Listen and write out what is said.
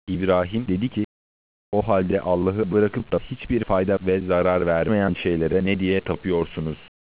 İbrahim dedi ki, o halde Allah'ı bırakıp da hiçbir fayda ve zarar vermeyen şeylere ne diye tapıyorsunuz?